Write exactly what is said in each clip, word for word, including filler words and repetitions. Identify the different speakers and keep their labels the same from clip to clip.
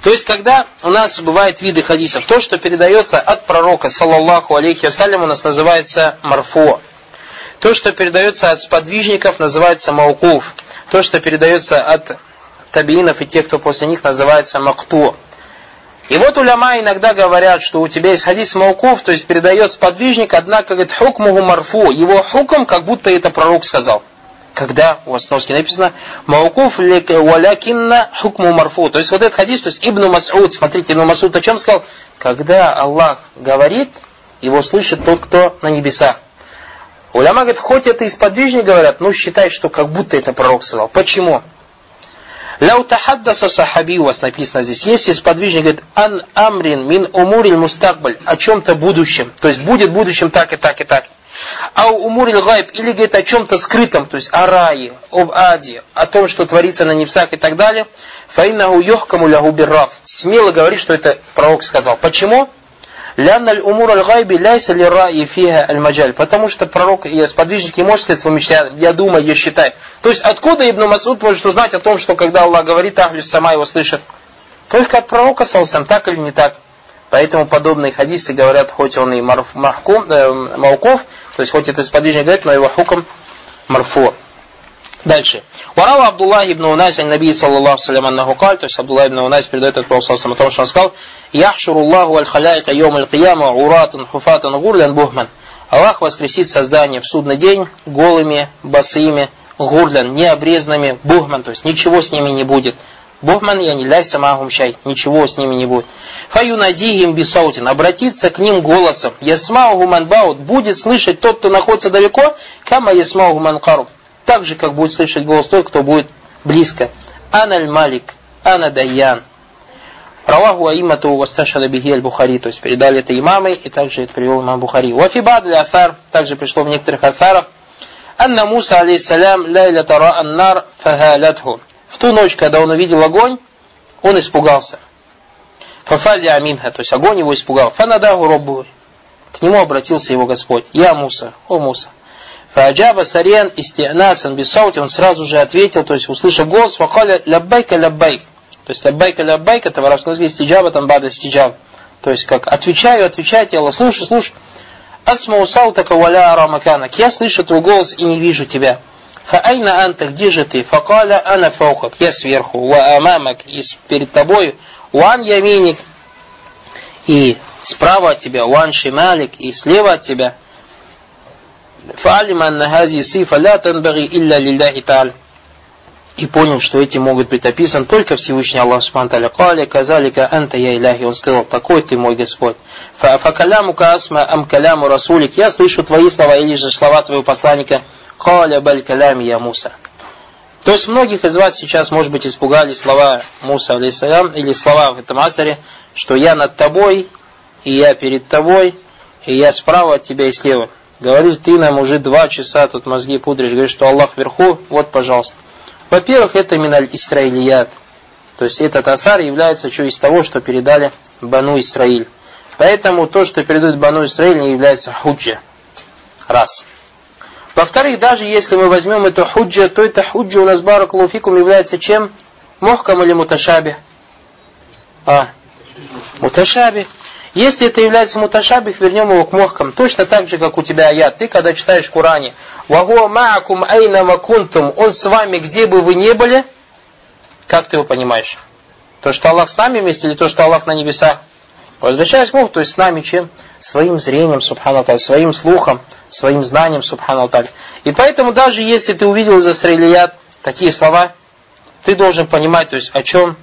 Speaker 1: То есть, когда у нас бывают виды хадисов, то, что передается от пророка, саллаллаху алейхи вассалям, у нас называется марфу. То, что передается от сподвижников, называется маукуф. То, что передается от табиинов и тех, кто после них, называется макту. И вот уляма иногда говорят, что у тебя есть хадис маукуф, то есть передает сподвижник, однако, говорит, хукмуху марфу. Его хукм, как будто это пророк сказал. Когда у вас в носке написано маукуф валякинна хукму марфу. То есть вот этот хадис, то есть Ибн Мас'уд, смотрите, Ибн Мас'уд о чем сказал? Когда Аллах говорит, его слышит тот, кто на небесах. Уляма говорит, хоть это и сподвижники говорят, но считай, что как будто это пророк сказал. Почему? Ляу тахаддаса сахаби, у вас написано здесь, если сподвижник говорит, ан амрин мин умурил мустакбаль, о чем-то будущем, то есть будет в будущем так и так и так. А у умурил гайб, или говорит о чем-то скрытом, то есть о рае, об аде, о том, что творится на небесах и так далее, фаиннаху йохкаму лягу бирраф. Смело говорит, что это пророк сказал. Почему? Лянна аль-умур аль-гайби ляйса ли-раи фиха аль-маджаль. Потому что пророк и сподвижники может сказать своим мечтам, я думаю, я считаю. То есть откуда Ибн Мас'уд может узнать о том, что когда Аллах говорит, ахлюс сама его слышит? Только от пророка, салсам, так или не так. Поэтому подобные хадисы говорят, хоть он и марф, махкум, э, мауков, то есть хоть это сподвижник говорит, но его хукм марфу. Дальше. Варава Абдуллах ибн Унайс ан Наби саллаллаху салям аннаху каль, то есть Абдуллах ибн Унайс передает от Пророка о том, что он сказал, яхшуру Аллаху аль-халяйка йом аль-кияма уратан хуфатан гурлян бухман. Аллах воскресит создание в судный день голыми, босыми, гурлян, необрезанными, бухман, то есть ничего с ними не будет. Бухман, я не ляйся магум шай, ничего с ними не будет. Фаюнадихим бисаутин, обратиться к ним голосом. Ясмаугу манбаут, будет слышать тот, кто находится далеко, кама ясмаугу манкаруб. Так же, как будет слышать голос тот, кто будет близко. Аналь малик, ана дайян. Раваху аимату васташада бихи аль-Бухари, то есть передали это имамы, и также это привел имам Бухари. Вафибад ля афар, также пришло в некоторых афарах, анна Муса алейхиссалям лайля тара аннар фахалатху. В ту ночь, когда он увидел огонь, он испугался. Фафази аминха, то есть огонь его испугал. Фанадаху роббу, к нему обратился его Господь. Я Муса, о Муса. Фаджаба сариан истианасан бисаути, он сразу же ответил, то есть услышав голос, факаля ляббайка ляббайк. То есть ляббайка ляббайк, это в арабском языке истиджаба, там бада истиджаб. То есть как отвечаю, отвечайте, Аллах, слушай, слушай. Асма усалтака валя арамаканак, я слышу твой голос и не вижу тебя. Фаайна анта, где же ты? Факаля ана фаукак, я сверху, ва амамак, и перед тобой, уан яминик, и справа от тебя, уан шималик, и слева от тебя. Фаалима анна хази сифа ля танбаги илля лилляхи та'аль. И понял, что эти могут быть описаны только Всевышний Аллах Субхану ва Тааля. Каля казалика анта я иляхи. Он сказал, такой ты мой Господь. Фа калямука асма ам каляму расулик. Я слышу твои слова или же слова твоего посланника. Каля баль калями я Муса. То есть многих из вас сейчас, может быть, испугались слова Муса алейхиссалям или слова в этом асаре, что я над тобой, и я перед тобой, и я справа от тебя и слева. Говоришь, ты нам уже два часа тут мозги пудришь, говоришь, что Аллах вверху, вот, пожалуйста. Во-первых, это миналь Исраилият. То есть этот асар является что из того, что передали Бану Исраиль. Поэтому то, что передают Бану Исраиль, не является худжа. Раз. Во-вторых, даже если мы возьмем эту худжа, то эта худжа у нас баракаллаху фикум является чем? Мухкам или муташаби? А, муташаби. Если это является муташабих, вернем его к мухкам. Точно так же, как у тебя аят. Ты, когда читаешь в Коране, «Вагуа ма'акум айна макунтум», он с вами, где бы вы ни были, как ты его понимаешь? То, что Аллах с нами вместе, или то, что Аллах на небесах? Возвращаясь к Богу, то есть с нами чем? Своим зрением, субхану та'аля, своим слухом, своим знанием, субхану та'аля. И поэтому даже если ты увидел из Исраилият такие слова, ты должен понимать, то есть о чем?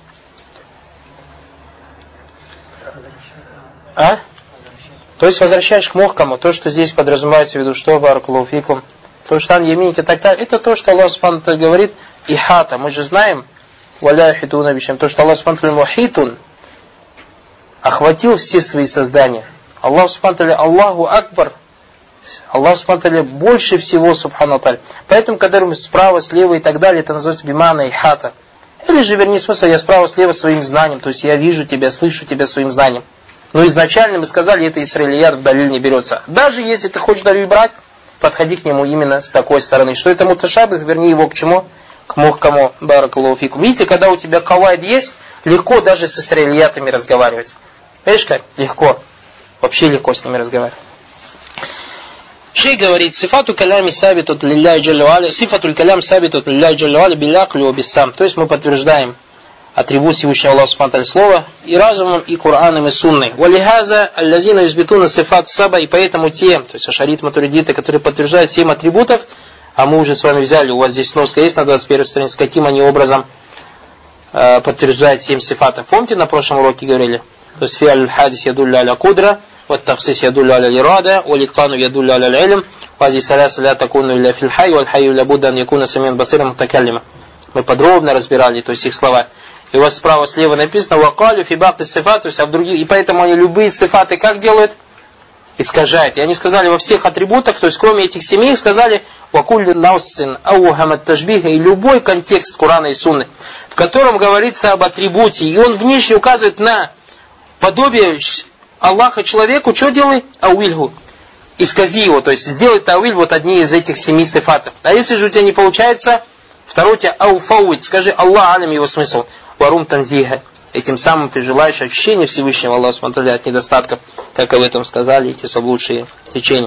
Speaker 1: А? То есть возвращаешь к мухкаму, то, что здесь подразумевается в виду, что баракаллаху фикум, то, что там ямините и так далее, это то, что Аллах субхану та'аля говорит, ихата. Мы же знаем, валя хитуна бишем, то, что Аллах субхану та'аля мухитун, охватил все свои создания. Аллах субхану та'аля, Аллаху акбар, Аллах субхану та'аля больше всего, субхану та'аля. Поэтому, когда мы справа, слева и так далее, это называется бимана ихата. Или же, вернее, смысл, я справа, слева своим знанием, то есть я вижу тебя, слышу тебя своим знанием. Но изначально мы сказали, это Исраилият в далиль не берется. Даже если ты хочешь далиль брать, подходи к нему именно с такой стороны. Что это муташабих, верни его к чему? К мухкаму баракаллаху фикум. Видите, когда у тебя кавайд есть, Легко даже с исраильятами разговаривать. Видишь как? Легко. Вообще легко с ними разговаривать. Шейх говорит, сифату калями сабитут лилляй джаллюаля, сифатуль калям сабитут лилляй джаллюаля билляклю обиссам. То есть мы подтверждаем атрибут Всевышнего Аллаха субхану ва тааля слова и разумом, и Кораном, и Сунной. Валихаза аллазина юзбитуна сифат саба, и поэтому те, то есть ашарит матуридиты, которые подтверждают семь атрибутов, а мы уже с вами взяли, у вас здесь сноска есть на двадцать первой странице, каким они образом э, подтверждают семь сифатов. Помните, на прошлом уроке говорили? То есть фиаль хадис ядулля аля кудра, вот таксис ядулля аля лирада, валиткану ядулля аля илм, вази саляса ля такуну ля фильхай, валь хайю ля буддан якуна самин басирам мутакаллима. Мы подробно разбирали, то есть их слова. И у вас справа слева написано вакалю фибакты сифат, то есть а в других, и поэтому они любые сифаты как делают? Искажают. И они сказали во всех атрибутах, то есть кроме этих семи, сказали вакулли наусин аухамат ташбиха, и любой контекст Корана и Сунны, в котором говорится об атрибуте, и он внешне указывает на подобие Аллаха человеку, что делай? Ауильгу. Искази его, то есть сделай тауиль вот одни из этих семи сифатов. А если же у тебя не получается, второй у тебя ауфауит, скажи Аллах алям его смысл. Варум танзиха. Этим самым ты желаешь ощущения Всевышнего Аллаха смотрели от недостатков, как об этом сказали эти соблудшие течения.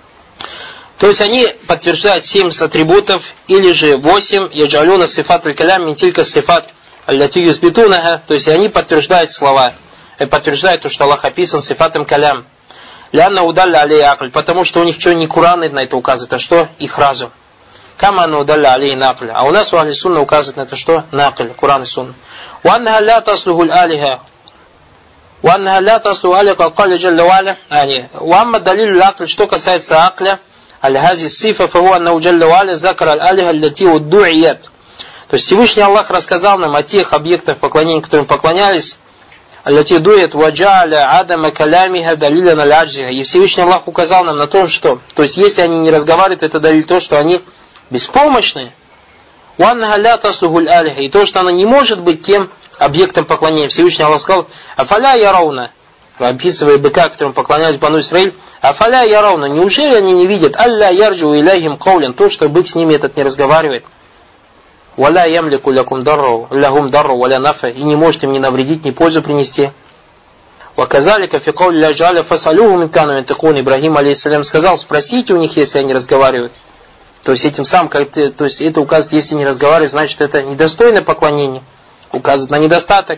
Speaker 1: То есть они подтверждают семь атрибутов, или же восемь, яджалюна сифат аль-калям, ментилька сифат аль-лати юзбитунаха, то есть они подтверждают слова, и подтверждают то, что Аллах описан сифатом калям. Лянна удалля алей акль, потому что у них что не Куран на это указывает, а что? Их разум. Каману удалля алей накль. А у нас у ахли сунна указывает на это что? Накль, Куран и Сунна. وأنها لا تصلح الآلهة وأنها لا تصلح الآلهة قال جل وعلا يعني وأما الدليل العقل что касается акля هذه الصفة فهو أنه جل وعلا ذكر الآلهة التي ودعيت. То есть Всевышний Аллах рассказал нам о тех объектах поклонения, которым поклонялись, التي дует وجعل عدم كلامها دليلا على عجزها. И Всевышний Аллах указал нам на то, что, то есть если они не разговаривают, это далиль то, что они беспомощны. وَأَنَّهَا لَا تَصْلُحُ الْآلِهَةِ. И то, что она не может быть тем объектом поклонения. Всевышний Аллах сказал, «Афаля ярауна», описывая быка, которому поклонялись Бану Исраиль, «Афаля ярауна», неужели они не видят, «Алля ярджу иляхим каулин», то, что бык с ними этот не разговаривает, «Валя ямлику лякум дарру, лягум дарру, валя нафа», и не может им ни навредить, ни пользу принести. «Ваказалика фи каули ля джаля фасалюху мин кану янтикун». Ибрахим алейхиссалям сказал, спросите у них, если они разговаривают. То есть этим самым, как ты, то есть это указывает, если не разговаривать, значит это недостойное поклонение, указывает на недостаток.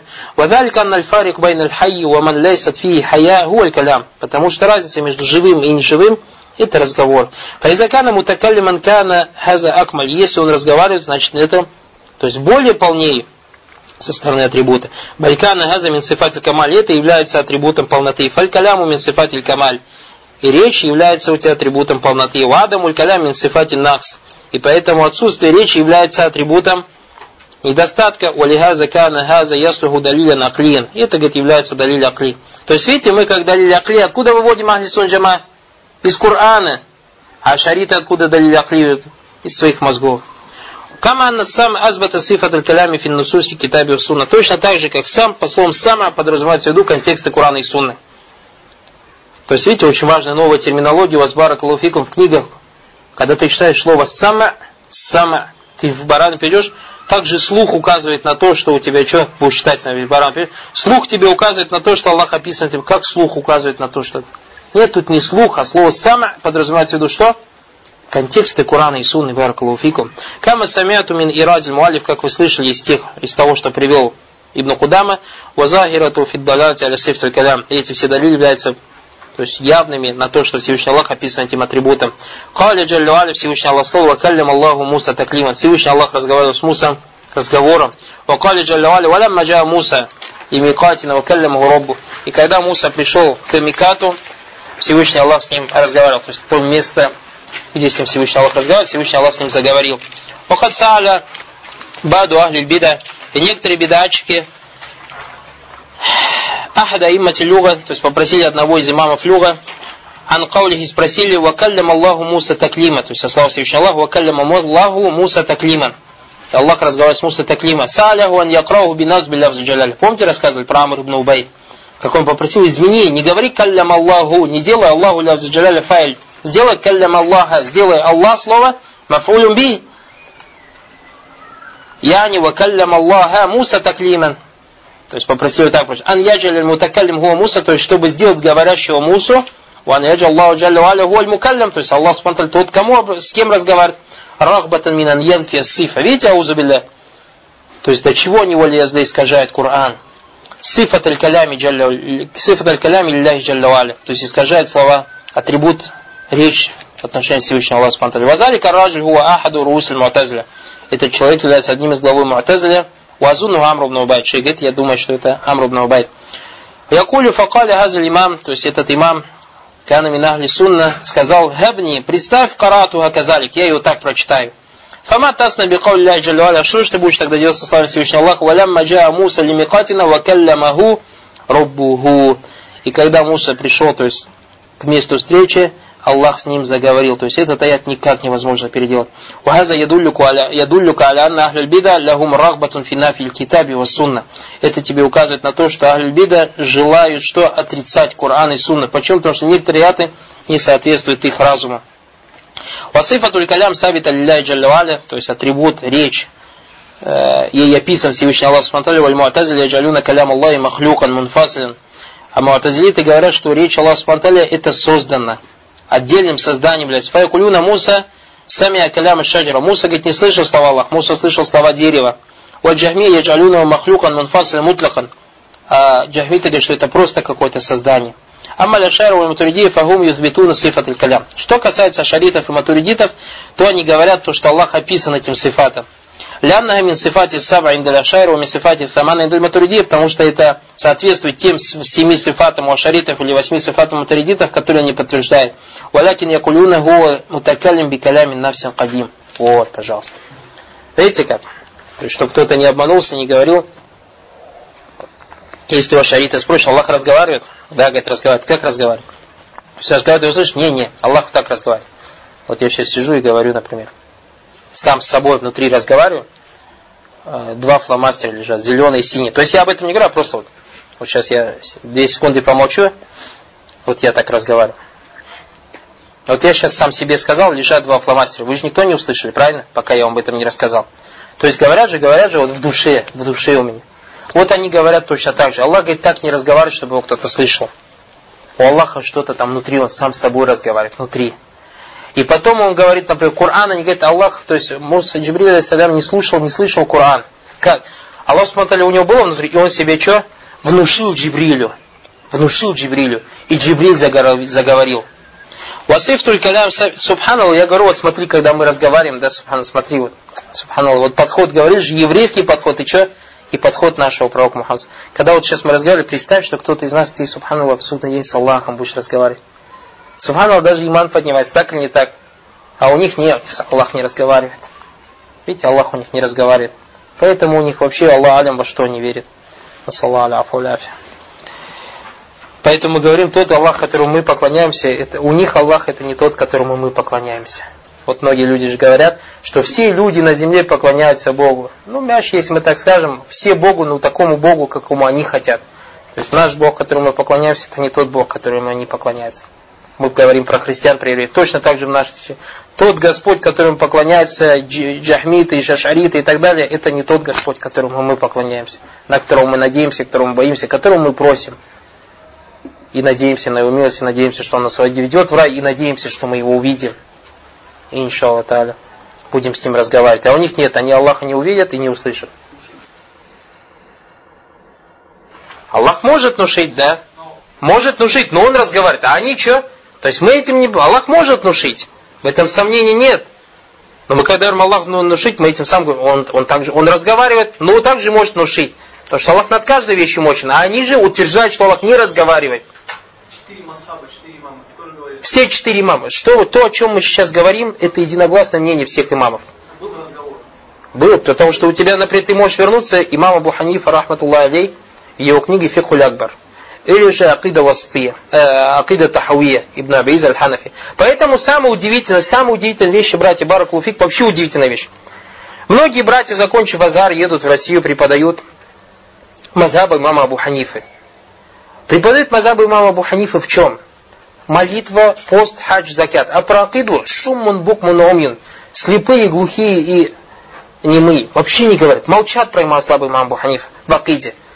Speaker 1: Потому что разница между живым и неживым – это разговор. Если он разговаривает, значит это, то есть более полнее со стороны атрибута. Это является атрибутом полноты. И речь является у тебя атрибутом полноты. Вадамуль калям мин сифатин нахс. И поэтому отсутствие речи является атрибутом недостатка. Валихаза кана хаза яслуху далиля наклин. Это, говорит, является далиль акли. То есть, видите, мы как далиль акли, откуда выводим ахли сун джама? Из Корана. А шариты откуда далиль акли? Из своих мозгов. Каманна сам азбата сифат аль-калями фин нусуси китаби сунна. Точно так же, как сам, по словам сама, подразумевается в виду контексты Корана и Сунны. То есть, видите, очень важная новая терминология у вас баракаллаху фикум в книгах. Когда ты читаешь слово «сама», «сама», ты в баран перейдешь, также слух указывает на то, что у тебя что, будешь читать, в баран перейдешь, слух тебе указывает на то, что Аллах описан тебе, как слух указывает на то, что... Нет, тут не слух, а слово «сама» подразумевается в виду что? Контексты Корана и Сунны, баракаллаху фикум. Кама самиату мин ирадиль муалиф, как вы слышали из тех, из того, что привел Ибн Кудама, вазахирату фиддалати аля сифтуль калям. Эти все далили являются, то есть явными на то, что Всевышний Аллах описан этим атрибутом. Каля джаллю аля, Всевышний Аллах сказал, вакаллям Аллаху Муса таклиман. Всевышний Аллах разговаривал с Мусой разговором. Вакаля джаллю аля, валям маджа Муса и микатина вакалляму роббу. И когда Муса пришел к микату, Всевышний Аллах с ним разговаривал. То есть то место, где с ним Всевышний Аллах разговаривал, Всевышний Аллах с ним заговорил. Вахад сааля баду ахлюль бида. И некоторые бидачки ахада иммати люга, то есть попросили одного из имамов люга, ан каулихи, спросили, вакаллям Аллаху Муса таклима, то есть слава Всевышнему Аллаху, вакаллям Аллаху Муса таклиман. Аллах разговаривает с Муса таклима. Сааляху ан якрауху биназ билляфз джаляль. Помните, рассказывали про Амр ибн Убай? Как он попросил, измени, не говори каллям Аллаху, не делай Аллаху ляфз джаляль файль. Сделай каллям Аллаха, сделай Аллах слово, мафулюм би. Яни вакаллям Аллаха Муса таклиман. То есть попросили так, ан яджаль мутакаллим хуа Муса, то есть чтобы сделать говорящего Мусу, ван яджаль Аллаху джалля ва аля хуа аль-мукаллям, то есть Аллах субхану тот, кому, с кем разговаривает, рахбатан минан янфи ас-сифа. Видите, аузу билля? То есть до чего они волеизно искажают Коран. Сифат аль-калями джалля, сифат аль-калями лилляхи джалля ва аля. То есть искажает слова, атрибут, речь в отношении Всевышнего Аллаха субхану ва тааля. Вазали карраджуль хуа ахаду руус аль-му'тазиля. Этот человек является одним из главы Му'тазиля. Вазуну Амр ибн Убайд. Шейх говорит, я думаю, что это Амр ибн Убайд. Якулю факали хазаль имам, то есть этот имам, кана мин ахли сунна, сказал, хабни, представь карату хаказалик, я его так прочитаю. Фама тасна бикаули ляхи джалля ва аля, что ж ты будешь тогда делать со словами Всевышнего Аллаха? Валямма джаа Муса лимикатина ва каллямаху раббуху. И когда Муса пришел, то есть к месту встречи, Аллах с ним заговорил. То есть этот аят никак невозможно переделать. Это тебе указывает на то, что ахлюль бида желают что? Отрицать Коран и Сунна. Почему? Потому что некоторые аяты не соответствуют их разуму. Васифатуль калям сабита лилляхи джалля ва аля, то есть атрибут, речь, ей описан Всевышний Аллах субхану ва тааля, валь му'тазиля яджалюна калям Аллахи махлюкан мунфасилен. А му'тазилиты говорят, что речь Аллаха субхану ва тааля это создано отдельным созданием, блядь. Фаякулюна Муса самия каляма шаджара. Муса, говорит, не слышал слова Аллах, Муса слышал слова дерева. Ва джахми яджалюна махлюкан мунфасилен мутлакан. А джахмиты говорят, что это просто какое-то создание. Амма ля-шайру ва матуридии фахум юзбитуна сифат аль-калям. Что касается ашаритов и матуридитов, то они говорят, то, что Аллах описан этим сифатом. Ляннага мин сифати саба инда ля-шайру ва мин сифати фамана инда матуридии, потому что это соответствует тем семи сифатам у ашаритов или восьми сифатам матуридитов, которые они подтверждают. Валякин якулюна хуа мутакаллим би калямин нафсин кадим. Вот, пожалуйста. Видите как? То есть, чтобы кто-то не обманулся, не говорил. Если у ашарита спросишь, Аллах разговаривает? Да, говорит, разговаривает. Как разговаривает? Все, когда ты услышишь, не, не, Аллах так разговаривает. Вот я сейчас сижу и говорю, например, сам с собой внутри разговариваю, два фломастера лежат, зеленый и синий. То есть я об этом не говорю, а просто вот, вот сейчас я две секунды помолчу, вот я так разговариваю. Вот я сейчас сам себе сказал, лежат два фломастера. Вы же никто не услышали, правильно? Пока я вам об этом не рассказал. То есть говорят же, говорят же, вот в душе, в душе у меня. Вот они говорят точно так же. Аллах говорит, так не разговаривает, чтобы его кто-то слышал. У Аллаха что-то там внутри, он сам с собой разговаривает, внутри. И потом он говорит, например, Коран, они говорят, Аллах, то есть Муса Джибриль алейхиссалям не слушал, не слышал Коран. Как? Аллах смотрели, у него было внутри, и он себе что? Внушил Джибрилю. Внушил Джибрилю. И Джибриль заговорил. Васиф только калям субханаллах, я говорю, вот смотри, когда мы разговариваем, да, субханаллах, смотри, вот, субханаллах, вот подход, говоришь, еврейский подход, и что? И подход нашего пророка Мухаммада. Когда вот сейчас мы разговаривали, представь, что кто-то из нас, ты, субханаллах, в судный день с Аллахом будешь разговаривать. Субханаллах, даже иман поднимается, так или не так. А у них нет, Аллах не разговаривает. Видите, Аллах у них не разговаривает. Поэтому у них вообще Аллах алям во что не верит. Поэтому мы говорим, тот Аллах, которому мы поклоняемся, это, у них Аллах это не тот, которому мы поклоняемся. Вот многие люди же говорят, что все люди на земле поклоняются Богу. Ну, мяч, если мы так скажем, все Богу, ну, такому Богу, какому они хотят. То есть наш Бог, которому мы поклоняемся, это не тот Бог, которому они поклоняются. Мы говорим про христиан, про евреев. Точно так же в нашей случае. Тот Господь, которому поклоняются джахмиты, шашариты и так далее, это не тот Господь, которому мы поклоняемся, на которого мы надеемся, которому мы боимся, которому мы просим. И надеемся на его милость, и надеемся, что он нас ведет в рай, и надеемся, что мы его увидим. И иншаллах тааля будем с ним разговаривать. А у них нет, они Аллаха не увидят и не услышат. Аллах может внушить, да? Может внушить, но он разговаривает. А они что? То есть мы этим не... Аллах может внушить. В этом сомнений нет. Но мы когда говорим Аллах внушить, мы этим сам говорим, он, он, также, он разговаривает, но он также может внушить. Потому что Аллах над каждой вещью мощен. А они же утверждают, что Аллах не разговаривает.
Speaker 2: Четыре масхаба, четыре имама.
Speaker 1: Все четыре имама. Что, то, о чем мы сейчас говорим, это единогласное мнение всех имамов.
Speaker 2: Был разговор.
Speaker 1: Был, потому что у тебя, например, ты можешь вернуться, имам Абу Ханифа, рахматуллах алей, в его книге Фикхуль Акбар. Или же Акида Вастия, э, Акида Тахауия, Ибн Абиз аль-Ханафи. Поэтому самая удивительная, самая удивительная вещь, братья, баракулуфик, вообще удивительная вещь. Многие братья, закончив азар, едут в Россию, преподают мазхаб имама Абу Ханифы. Преподают мазхаб имама Абу Ханифы в чем? Молитва, пост, хадж, закят. А про акиду суммун букмун умьюн. Слепые, глухие и немые. Вообще не говорят. Молчат про мазхаб имама Абу Ханифы в акиде.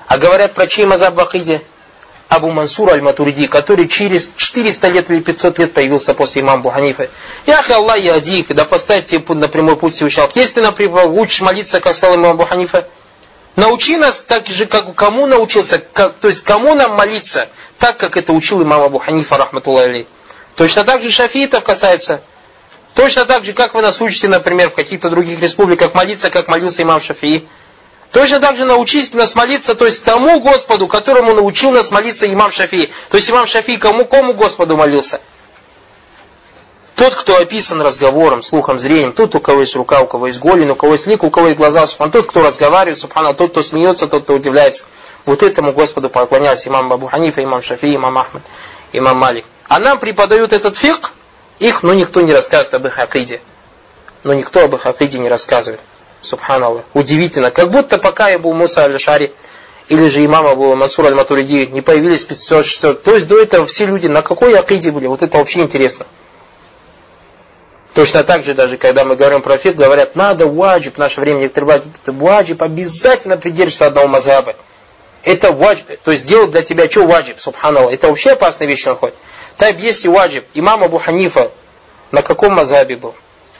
Speaker 1: А говорят про чей мазаб в акиде? Абу Мансур аль-Матуриди, который через четыреста лет или пятьсот лет появился после имама Абу Ханифы. Яхи Аллах ядик, да поставь тебе на прямой путь Всевышнего. Если ты, например, учишь молиться, как стал имам Абу Ханифа, научи нас так же, как кому научился, как, то есть кому нам молиться, так как это учил имам Абу Ханифа, рахматуллахи алейх. Точно так же шафиитов касается. Точно так же, как вы нас учите, например, в каких-то других республиках молиться, как молился имам Шафии. Точно так же научись нас молиться, то есть тому Господу, которому научил нас молиться имам Шафии. То есть имам Шафии кому, кому Господу молился? Тот, кто описан разговором, слухом, зрением, тот, у кого есть рука, у кого есть голень, у кого есть лик, у кого есть глаза, субхан, тот, кто разговаривает, субхана, тот, кто смеется, тот, кто удивляется. Вот этому Господу поклонялись имам Абу Ханифа, имам Шафии, имам Ахмад, имам Малик. А нам преподают этот фикх, их, ну, никто не расскажет об их акиде. Но никто об их акиде не рассказывает. Субханаллах. Удивительно. Как будто пока Абу Муса аль-Ашари или же имам Абу Мансур аль-Матуриди не появились в пятьсот шестьсот. То есть до этого все люди на какой акиде были? Вот это вообще интересно. Точно так же, даже когда мы говорим про фикх, говорят, надо ваджиб, в наше время некоторые говорят, ваджиб, обязательно придерживаться одного мазхаба. Это ваджиб. То есть делать для тебя что ваджиб, субханаллах. Это вообще опасная вещь находит. Так, если ваджиб, имам Абу Ханифа на каком мазхабе был?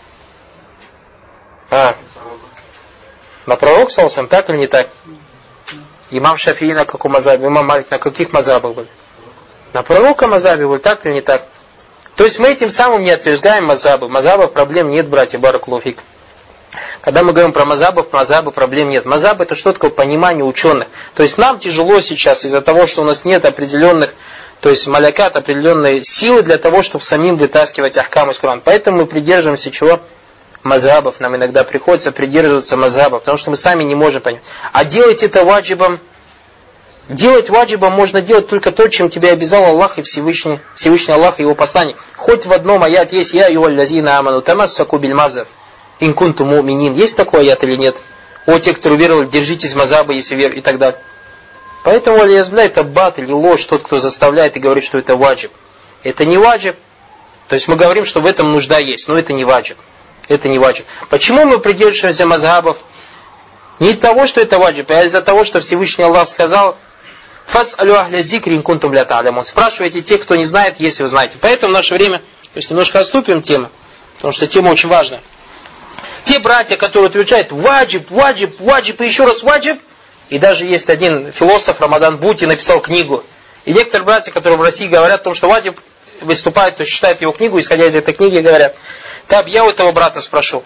Speaker 1: А, на пророк саллаллаху, так или не так? Имам Шафии на каком мазхабе? Имам Малик на каких мазхабах был? На пророка мазхабе был, так или не так? То есть мы этим самым не отверждаем мазхабы. В мазхабах проблем нет, братья, баракаллаху фик. Когда мы говорим про мазхабы, в мазхабы проблем нет. Мазхаб это что такое понимание ученых. То есть нам тяжело сейчас из-за того, что у нас нет определенных, то есть малякат, определенной силы для того, чтобы самим вытаскивать ахкам из Корана. Поэтому мы придерживаемся чего? Мазхабов. Нам иногда приходится придерживаться мазхабов, потому что мы сами не можем понять. А делать это ваджибом, делать ваджибом можно делать только то, чем тебя обязал Аллах и Всевышний, Всевышний Аллах и его посланник. Хоть в одном аят есть «Я юаллазина аману тамассаку биль мазхаб ин кунтум му'минин». Есть такой аят или нет? О, те, кто уверовали, держитесь мазхаба, если вер и так далее. Поэтому это бат или ложь, тот, кто заставляет и говорит, что это ваджиб. Это не ваджиб. То есть мы говорим, что в этом нужда есть, но это не ваджиб. Это не ваджиб. Почему мы придерживаемся мазхабов? Не из того, что это ваджиб, а из-за того, что Всевышний Аллах сказал: «Фас'алю ахля зикри ин кунтум ля та'лямун». Спрашивайте те, кто не знает, если вы знаете. Поэтому в наше время, то есть немножко отступим тему, потому что тема очень важная. Те братья, которые утверждают ваджиб, ваджиб, ваджиб и еще раз ваджиб, и даже есть один философ, Рамадан Бути, написал книгу. И некоторые братья, которые в России говорят о том, что ваджиб выступает, то есть читают его книгу, исходя из этой книги, говорят: «Так, я у этого брата спрошу,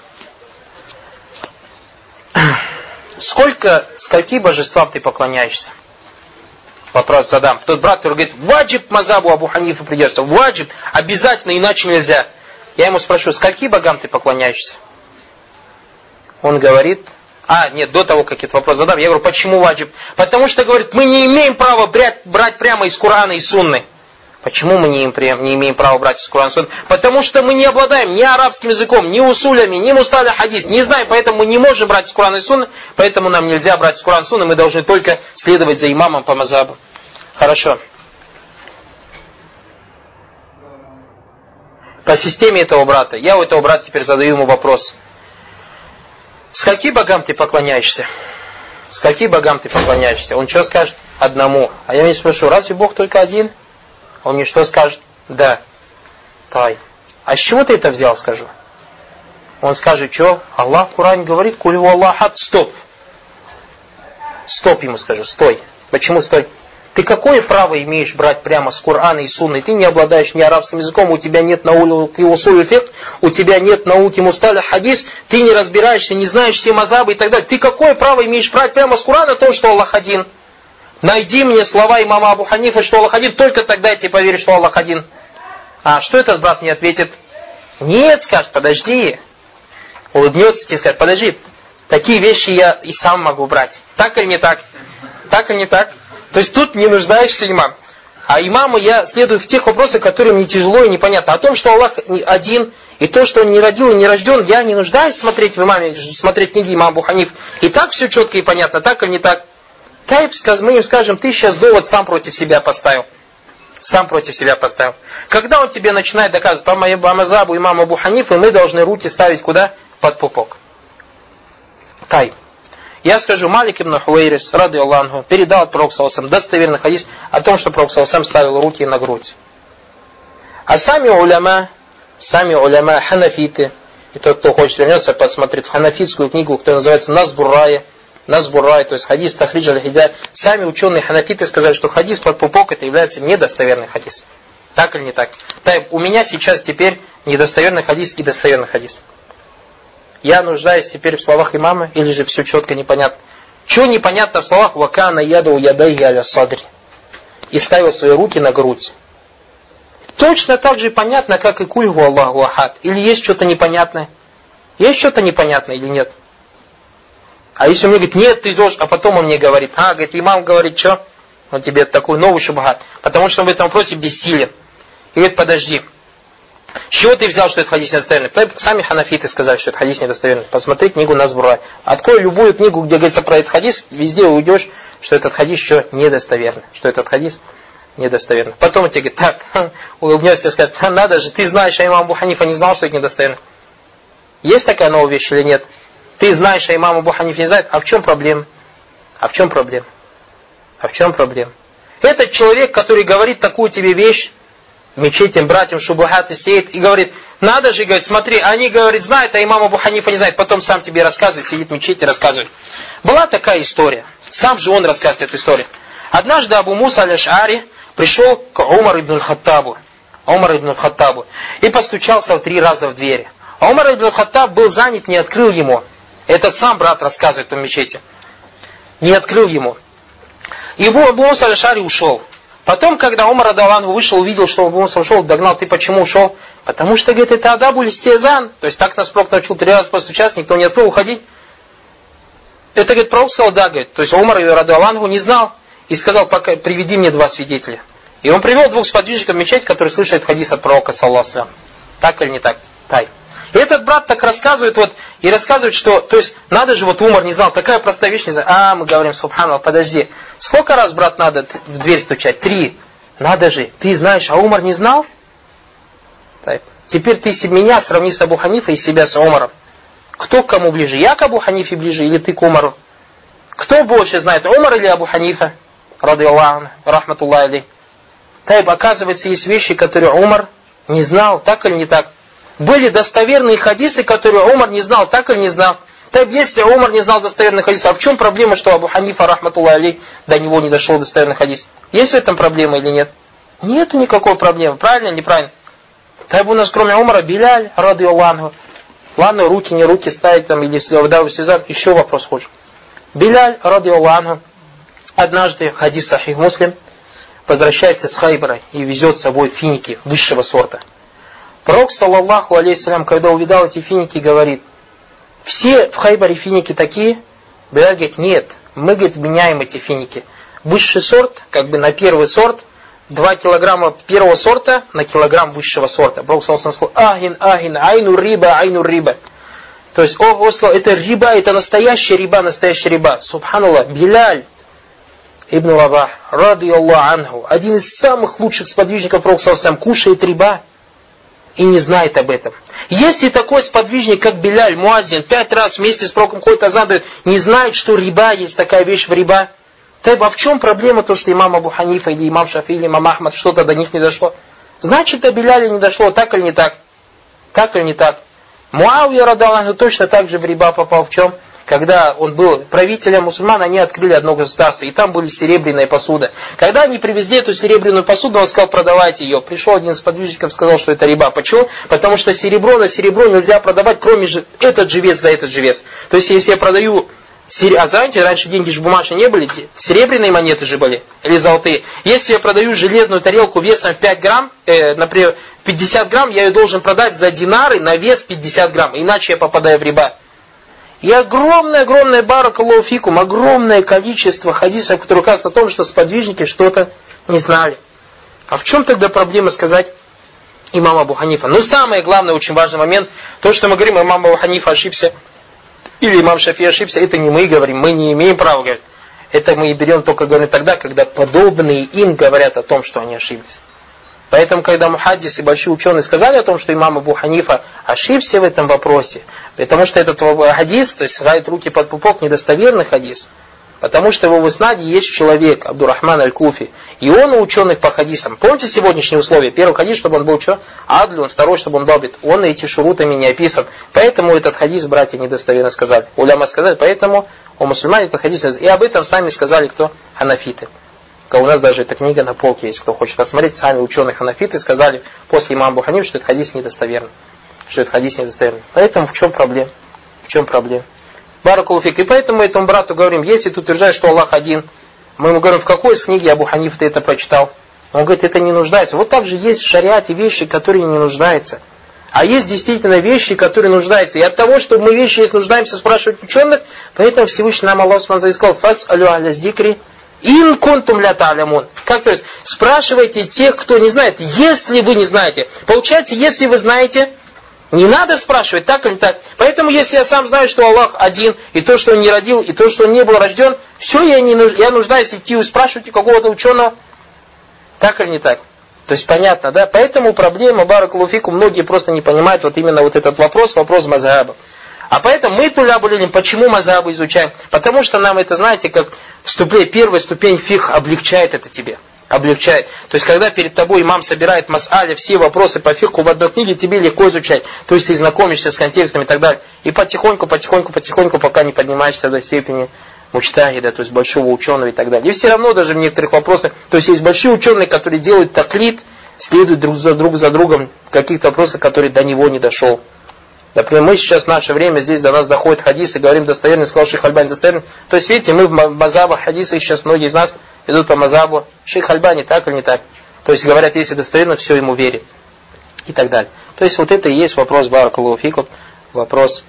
Speaker 1: сколько, скольки божествам ты поклоняешься?» Вопрос задам. Тот брат, который говорит: ваджиб мазабу Абу Ханифа придерживаться, ваджиб, обязательно, иначе нельзя. Я ему спрошу: скольки богам ты поклоняешься? Он говорит: а, нет, до того, как этот вопрос задам, я говорю: почему ваджиб? Потому что, говорит, мы не имеем права брать, брать прямо из Корана и Сунны. Почему мы не имеем, не имеем права брать из Корана и Сунны? Потому что мы не обладаем ни арабским языком, ни усулями, ни мусталя хадис, не знаем, поэтому мы не можем брать из Корана и Сунны, поэтому нам нельзя брать из Корана и Сунны, мы должны только следовать за имамом по мазхабу. Хорошо. По системе этого брата, я у этого брата теперь задаю ему вопрос. Скольки богам ты поклоняешься? Скольки богам ты поклоняешься? Он что скажет? Одному. А я не спрошу: разве Бог только один? Он мне что скажет? Да. Тай. А с чего ты это взял, скажу? Он скажет: что? Аллах в Коране говорит: куль ху Аллах ахад. Стоп. Стоп ему скажу, стой. Почему стой? Ты какое право имеешь брать прямо с Корана и Сунны? Ты не обладаешь ни арабским языком, у тебя нет науки усуль фикх, у тебя нет науки мусталя хадис, ты не разбираешься, не знаешь все мазхабы и так далее. Ты какое право имеешь брать прямо с Корана о том, что Аллах один? Найди мне слова имама Абу Ханифа, что Аллах один, только тогда я тебе поверю, что Аллах один. А что этот брат мне ответит? Нет, скажет: подожди. Улыбнется тебе и скажет: подожди, такие вещи я и сам могу брать. Так или не так? Так или не так? То есть тут не нуждаешься имам. А имаму я следую в тех вопросах, которые мне тяжело и непонятно. О том, что Аллах один, и то, что Он не родил и не рожден, я не нуждаюсь смотреть в имаме, смотреть книги имама Абу Ханиф. И так все четко и понятно, так или не так? Тайп, мы им скажем: ты сейчас довод сам против себя поставил. Сам против себя поставил. Когда он тебе начинает доказывать по мазхабу имама Абу Ханифа, мы должны руки ставить куда? Под пупок. Тайп. Я скажу, Малик ибн Хувейрис, ради Аллаху, передал от пророка саллаллаху алейхи ва саллям достоверный хадис о том, что пророк саллаллаху алейхи ва саллям ставил руки на грудь. А сами уляма, сами уляма ханафиты, и тот, кто хочет вернется, посмотреть в ханафитскую книгу, которая называется Назбуррая, Назбуррая, то есть хадис Тахридж аль-Хидя, сами ученые ханафиты сказали, что хадис под пупок это является недостоверный хадис. Так или не так? Так, у меня сейчас теперь недостоверный хадис и достоверный хадис. Я нуждаюсь теперь в словах имама, или же все четко непонятно? Чего непонятно в словах «Вакана яду ядайhi аля садри» и ставил свои руки на грудь? Точно так же понятно, как и кульгу Аллаху ахад. Или есть что-то непонятное? Есть что-то непонятное или нет? А если он мне говорит, нет, ты должен, а потом он мне говорит, а, говорит, имам говорит, что? Он тебе такой новый шубхат. Потому что он в этом вопросе бессилен. И говорит, подожди. С чего ты взял, что это хадис недостоверный? Сами ханафиты сказали, что это хадис недостоверный. Посмотри книгу Назбуррая. Открой любую книгу, где говорится про этот хадис, везде уйдешь, что этот хадис что недостоверный. Что этот хадис недостоверный. Потом он тебе говорит, так, улыбнется и скажет, надо же, ты знаешь, а имам Абу Ханифа не знал, что это недостоверно. Есть такая новая вещь или нет? Ты знаешь, а имам Абу Ханифа не знает, а в чем проблема? А в чем проблема? А в чем проблема? Этот человек, который говорит такую тебе вещь, мечетям, братьям, шубухаты сеет и говорит, надо же, говорит, смотри, они, говорит, знают, а имам Абу Ханифа не знает, потом сам тебе рассказывает, сидит в мечети, рассказывает. Была такая история, сам же он рассказывает эту историю. Однажды Абу Муса аль-Аш'ари пришел к Умар ибн Хаттабу, Умар ибн Хаттабу, и постучался три раза в двери. А Умар ибн Хаттаб был занят, не открыл ему. Этот сам брат рассказывает в мечети. Не открыл ему. И Абу Муса аль-Аш'ари ушел. Потом, когда Умар радиаллаху вышел, увидел, что Абу Муса ушел, догнал, ты почему ушел? Потому что, говорит, это адабуль истиазан. То есть так нас пророк научил, три раза постучаться, никто не открыл, уходить. Это, говорит, пророк сказал, да, говорит. То есть Умар радиаллаху не знал и сказал, пока, приведи мне два свидетеля. И он привел двух сподвижников в мечеть, которые слышат хадис от пророка, саллаллаху алейхи ва саллям. Так или не так? Так. И этот брат так рассказывает, вот, и рассказывает, что, то есть, надо же, вот Умар не знал, такая простая вещь не знал. А, мы говорим, субханаллах, подожди, сколько раз, брат, надо в дверь стучать? Три. Надо же, ты знаешь, а Умар не знал? Так. Теперь ты меня сравни с Абу Ханифой и себя с Умаром. Кто к кому ближе? Я к Абу Ханифе ближе или ты к Умару? Кто больше знает, Умар или Абу Ханифа? Ради Аллаху, рахматуллахи алейх. Так, оказывается, есть вещи, которые Умар не знал, так или не так? Были достоверные хадисы, которые Умар не знал, так или не знал. Так, если Умар не знал достоверных хадисов, а в чем проблема, что Абу Ханифа, рахматуллахи алейх, до него не дошел достоверный хадис? Есть в этом проблема или нет? Нету никакой проблемы. Правильно, неправильно? Так у нас кроме Умара Биляль, ради Аллаху. Ладно, руки, не руки ставить там, или да, связать, еще вопрос хочешь. Биляль, ради Аллаху, однажды, хадис Сахих Муслим, возвращается с Хайбара и везет с собой финики высшего сорта. Пророк, саллаллаху алейхи ва саллям, когда увидал эти финики, говорит, все в Хайбаре финики такие? Биляль говорит, нет, мы, говорит, меняем эти финики. Высший сорт, как бы на первый сорт, два килограмма первого сорта на килограмм высшего сорта. Пророк, саллаллаху алейхи ва саллям, сказал, агин, агин, айну риба, айну риба. То есть, о, он сказал, это риба, это настоящая риба, настоящая риба. Субханаллах, Биляль ибн Рабах, ради Аллаху анху, один из самых лучших сподвижников пророка, саллаллаху алейхи ва саллям, кушает риба и не знает об этом. Если такой сподвижник, как Биляль, муаззин, пять раз вместе с пророком ходит азан дает, не знает, что риба есть такая вещь в риба, то а в чем проблема то, что имам Абу Ханифа или имам Шафи или имам Ахмад что-то до них не дошло? Значит, до Биляля не дошло, так или не так? Так или не так? Муавия радиаллаху точно так же в риба попал в чем? Когда он был правителем мусульман, они открыли одно государство, и там были серебряные посуды. Когда они привезли эту серебряную посуду, он сказал, продавайте ее. Пришел один из подвижников, сказал, что это риба. Почему? Потому что серебро на серебро нельзя продавать, кроме же этот же вес за этот же вес. То есть, если я продаю, а знаете, раньше деньги же бумажные не были, серебряные монеты же были, или золотые. Если я продаю железную тарелку весом в пять грамм, э, например, пятьдесят грамм, я ее должен продать за динары на вес пятьдесят грамм, иначе я попадаю в риба. И огромное-огромное баракаллаху фикум, огромное количество хадисов, которые указывают о том, что сподвижники что-то не знали. А в чем тогда проблема сказать имам Абу Ханифа? Ну, самый главный, очень важный момент, то, что мы говорим, имам Абу Ханифа ошибся, или имам Шафи ошибся, это не мы говорим, мы не имеем права говорить. Это мы и берем только говорим тогда, когда подобные им говорят о том, что они ошиблись. Поэтому, когда мухаддисы и большие ученые сказали о том, что имам Абу Ханифа ошибся в этом вопросе, потому что этот хадис, то есть ставит руки под пупок, недостоверный хадис, потому что его в иснаде есть человек, Абдурахман аль-Куфи, и он у ученых по хадисам. Помните сегодняшние условия? Первый хадис, чтобы он был что? Адлюн, второй, чтобы он бабит. Он эти шурутами не описан. Поэтому этот хадис братья недостоверно сказали. Уляма сказали, поэтому у мусульман этот хадис. И об этом сами сказали кто? Ханафиты. У нас даже эта книга на полке есть, кто хочет посмотреть. Сами ученые ханафиты сказали после имама Абу Ханифа, что этот хадис недостоверный. Что этот хадис недостоверный. Поэтому в чем проблема? В чем проблема? Баракулуфик. И поэтому мы этому брату говорим, если ты утверждаешь, что Аллах один, мы ему говорим, в какой из книги Абу Ханифа ты это прочитал? Он говорит, это не нуждается. Вот так же есть в шариате вещи, которые не нуждаются. А есть действительно вещи, которые нуждаются. И от того, что мы вещи, если нуждаемся, спрашивать ученых, поэтому Всевышний нам Аллах Субхану сказал, фас алю аля зикри ин кунтум ля та'лямун. Как то есть, спрашивайте тех, кто не знает, если вы не знаете. Получается, если вы знаете, не надо спрашивать, так или так. Поэтому, если я сам знаю, что Аллах один, и то, что Он не родил, и то, что Он не был рожден, все, я, не нуж... я нуждаюсь идти и спрашивать какого-то ученого, так или не так. То есть, понятно, да? Поэтому проблема, баракаллаху фикум, многие просто не понимают вот именно вот этот вопрос, вопрос мазхаба. А поэтому мы тулябуль илм, почему мазхабы изучаем? Потому что нам это, знаете, как вступление, первая ступень фикх облегчает это тебе. Облегчает. То есть, когда перед тобой имам собирает мас'аля, все вопросы по фикху в одной книге, тебе легко изучать. То есть, ты знакомишься с контекстом и так далее. И потихоньку, потихоньку, потихоньку, пока не поднимаешься до степени муджтахида, то есть большого ученого и так далее. И все равно даже в некоторых вопросах, то есть, есть большие ученые, которые делают таклид, следуют друг за, друг за другом в каких-то вопросах, которые до него не дошел. Например, мы сейчас в наше время, здесь до нас доходит хадис и говорим достоверный, сказал шейх Альбани достоверный. То есть, видите, мы в мазабах хадисах, сейчас многие из нас идут по мазабу шейх Альбани, так или не так. То есть, говорят, если достоверно, все ему верит. И так далее. То есть, вот это и есть вопрос баракаллаху фикум, вопрос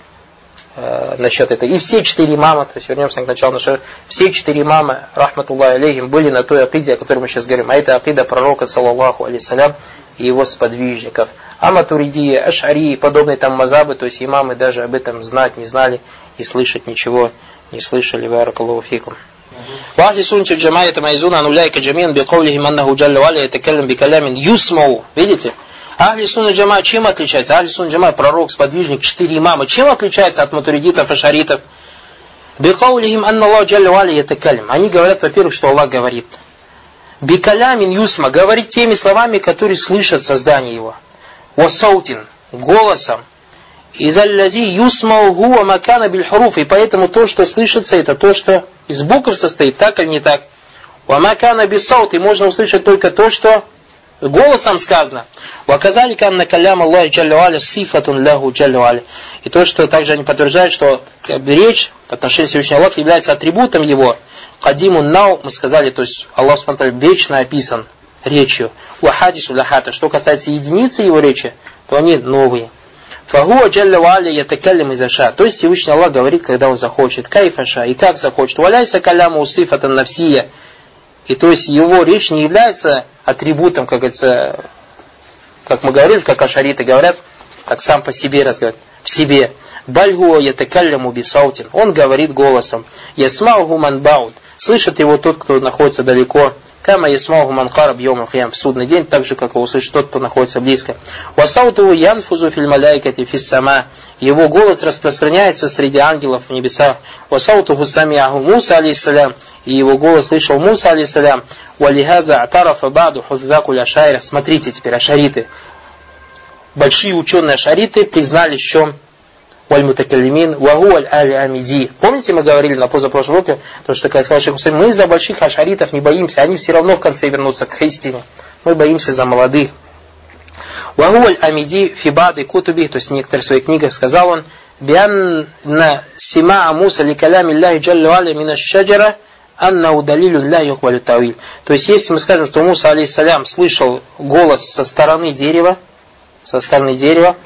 Speaker 1: э, насчет этого. И все четыре имама, то есть, вернемся к началу нашего, все четыре имама, рахматуллахи алейхим, были на той акиде, о которой мы сейчас говорим. А это акида пророка, саллаллаху алейхиссалям, и его сподвижников. А Матуридия, Аш'ари и подобные там мазабы, то есть имамы даже об этом знать не знали и слышать ничего не слышали. Баракаллаху фикум. Вахли суннати джамаа тамайзуна ан уляйка джамиан биқаулихим аннаху джалла ва аля ятакаллам бикалямин юсмау. Видите? Ахли сунна джамаа чем отличается? Ахли сунна джамаа, пророк, сподвижник, четыре имама. Чем отличается от матуридитов, ашаритов? Биқаулихим анна Аллаху джалла ва аля ятакаллам. Они говорят, во-первых, что Аллах говорит. Бикалямин юсма, говорит теми словами, которые слышат создание его. Васаутин, голосом. Изаллази юсмау гуа макана бильхуруф. И поэтому то, что слышится, это то, что из букв состоит, так или не так. Ва макана бисаут. И можно услышать только то, что голосом сказано. Ваказали канна калям Аллахи джалла ва аля сифатун лаху джалла ва аля. И то, что также они подтверждают, что речь по отношению к Всевышнему Аллаху является атрибутом его. Кадимун нау, мы сказали, то есть Аллах субхану вечно описан речью. Уахадису ляхата. Что касается единицы его речи, то они новые. Фагуа джалла ва аля ятакаллям изаша. То есть Всевышний Аллах говорит, когда он захочет. Кайфаша, и как захочет. Валяйса каляму усифатан нафсия. И то есть его речь не является атрибутом, как говорится, как мы говорили, как ашариты говорят, так сам по себе разговаривает. В себе. Бальгуа ятакалляму бисаутин. Он говорит голосом. Ясмауху ман бауд. Слышит его тот, кто находится далеко. Кама ясмауху ман караб йом аль-киям. В судный день, так же, как его слышит тот, кто находится близко. Васаутуху янфузу филь маляйкати фис сама. Его голос распространяется среди ангелов в небесах. Васаутуху самиаху Муса алейхиссалям. И его голос слышал Муса алейхиссалям. Валихаза атарафа баду хуфзакуль ашайра. Смотрите теперь, ашариты. Большие ученые ашариты признали, что валь-мутакаллимин вагуаль аль-амиди. Помните, мы говорили на позапрошлом уроке, то, что, как сказал шейх Хусейн, мы за больших ашаритов не боимся, они все равно в конце вернутся к истине. Мы боимся за молодых. Вагуаль амиди фибады кутуби, то есть в некоторых своих книгах сказал он, бианна сима Муса ли калями Аллахи джалла аля мина шаджара анна удалилю ля юхвалю тауиль. То есть, если мы скажем, что Муса алейхиссалям слышал голос со стороны дерева, со стороны дерева,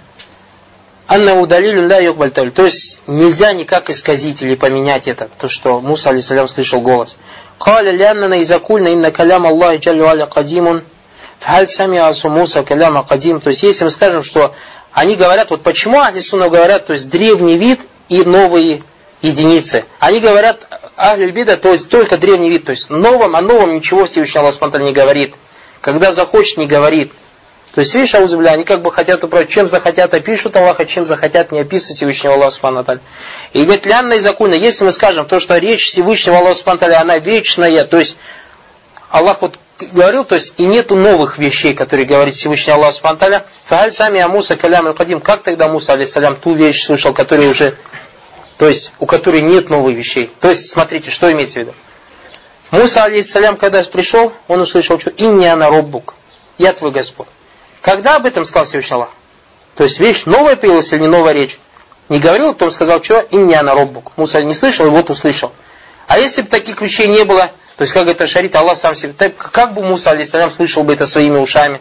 Speaker 1: Анна удалилю ля юхвалю тауиль. То есть, нельзя никак исказить или поменять это, то, что Муса алейхиссалям слышал голос. Каля лянна изакульна инна калям Аллахи джалла аля кадимун фхаль сами асу Муса каляма кадим. То есть, если мы скажем, что они говорят, вот почему ахли сунна говорят, то есть древний вид и новые единицы. Они говорят, ахли бида, то есть только древний вид, то есть новом, о новом ничего Всевышний Аллах субхану не говорит. Когда захочет, не говорит. То есть, видишь, аузубля, они как бы хотят управлять, чем захотят опишут Аллаха, чем захотят не описывать Всевышнего Аллаха Субхану ва Тааля. И говорит, лянна и законно, если мы скажем то, что речь Всевышнего Аллаха Субхану ва Тааля, она вечная, то есть Аллах вот говорил, то есть и нету новых вещей, которые говорит Всевышний Аллах Субхану ва Тааля. Фааль сами а Муса калям аль-кадим, как тогда Муса алейхиссалям ту вещь слышал, который уже, то есть у которой нет новых вещей. То есть, смотрите, что имеется в виду. Муса алейхиссалям, когда пришел, он услышал, что «Инни ана роббук», «Я твой Господь». Когда об этом сказал Всевышний Аллах? То есть вещь новая появилась или не новая речь? Не говорил, потом сказал, что «Инни ана роббук». Муса не слышал, и вот услышал. А если бы таких вещей не было, то есть как это шарит, Аллах сам себе, как бы Муса алейхиссалям слышал бы это своими ушами?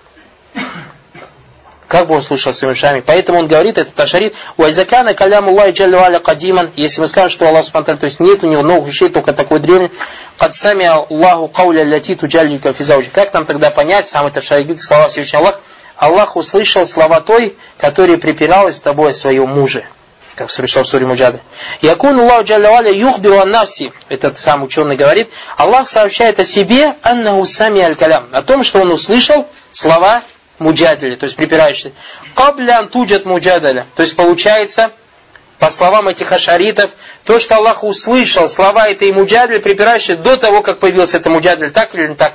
Speaker 1: Как бы он слышал своими ушами? Поэтому он говорит, это ташарит, «Уайзакана калям Аллахи джалля аля кадиман», если мы скажем, что Аллах спонтанно, то есть нет у него новых вещей, только такой древний, «Кад сами Аллаху кауля ляти туджаллика физауджи». Как нам тогда понять, самый ташарит, слова Всевышнего Аллаха? Аллах услышал слова той, которая припиралась с тобой своего мужа. Как пришло в суре Муджадиль. Якун Аллаху джалля аля юхбиру ан нафси. Этот сам ученый говорит, Аллах сообщает о себе, аннаху сами аль-калям, о том, что он услышал слова муджадили, то есть припирающие. Каблян туджат муджадаля. То есть получается, по словам этих ашаритов, то, что Аллах услышал слова этой муджадили, припирающие, до того, как появился это муджадиль, так или не так?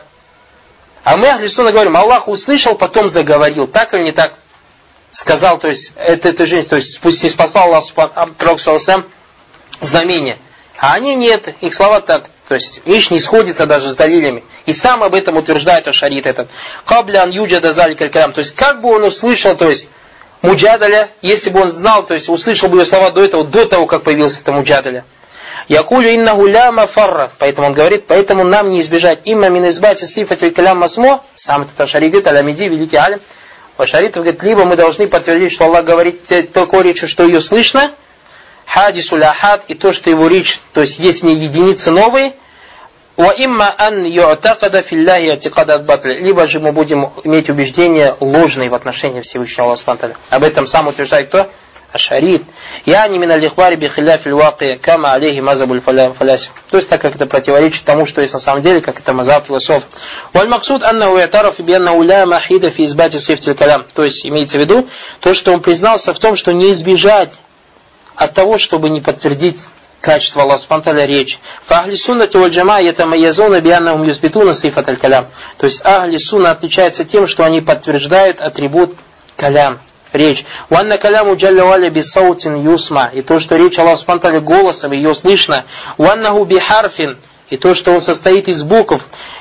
Speaker 1: А мы, ахли сунна, говорим, Аллах услышал, потом заговорил, так или не так? Сказал, то есть, это, это женщина, то есть, пусть не спасал Аллах Субхану знамение. А они нет, их слова так, то есть, вещь не сходится даже с далилями. И сам об этом утверждает ашарит этот. Каблян юджада залика калям. То есть, как бы он услышал, то есть, муджадаля, если бы он знал, то есть, услышал бы ее слова до этого, до того, как появился это муджадаля. Якулю иннаху ля мафарра. Поэтому он говорит, поэтому нам не избежать имма мин избати сифати калям масмо, сам этот ашарит, алямиди, великий алим. Ашарит говорит, либо мы должны подтвердить, что Аллах говорит такой речью, что ее слышно, хадису ляхад, и то, что его речь, то есть есть в ней единицы новые, ва имма ан ю'такада филляхи атикада ат батли, либо же мы будем иметь убеждения ложные в отношении Всевышнего Аллаха Субхану ва Тааля. Об этом сам утверждает кто? Ашарит. Я не мин аль-ихбари би хиляфи аль-вaqи кама алейхи мазабуль фалясиф. То есть так как это противоречит тому, что есть на самом деле, как это мазаб философ. Валь максуд аннаху я'тараф би аннаху ля махида фи избати сифти калям. То есть имеется в виду то, что он признался в том, что не избежать от того, чтобы не подтвердить качество Аллаха Субхану ва Тааля речь. Фа ахли суннати валь джамаа ятамайязуна би аннахум юсбитуна сифат аль-калям. То есть ахли сунна отличается тем, что они подтверждают атрибут калям, речь. Уанна каляму джалля валя би саутин юсма. И то, что речь Аллаха Субхану ва Тааля голосом, ее слышно. Уаннаху би харфин. И то, что он состоит из букв.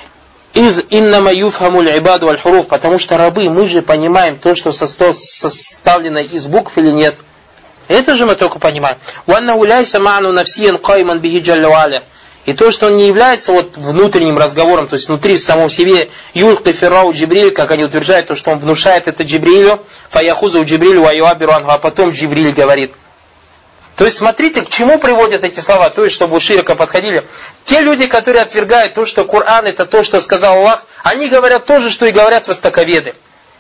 Speaker 1: Из иннама юфхамуль ибаду аль хуруф. Потому что рабы, мы же понимаем то, что составлено из букв или нет. Это же мы только понимаем. Уаннаху ляйса ма'ну нафсиян кайман бихи джалля валя. И то, что он не является вот внутренним разговором, то есть внутри в самом себе, юлька фирау Джибриль, как они утверждают, то, что он внушает это Джибрилю, фаяхузу Джибрилю аюабиру ангу, а потом Джибриль говорит. То есть смотрите, к чему приводят эти слова, то есть чтобы широко подходили. Те люди, которые отвергают то, что Коран это то, что сказал Аллах, они говорят то же, что и говорят востоковеды.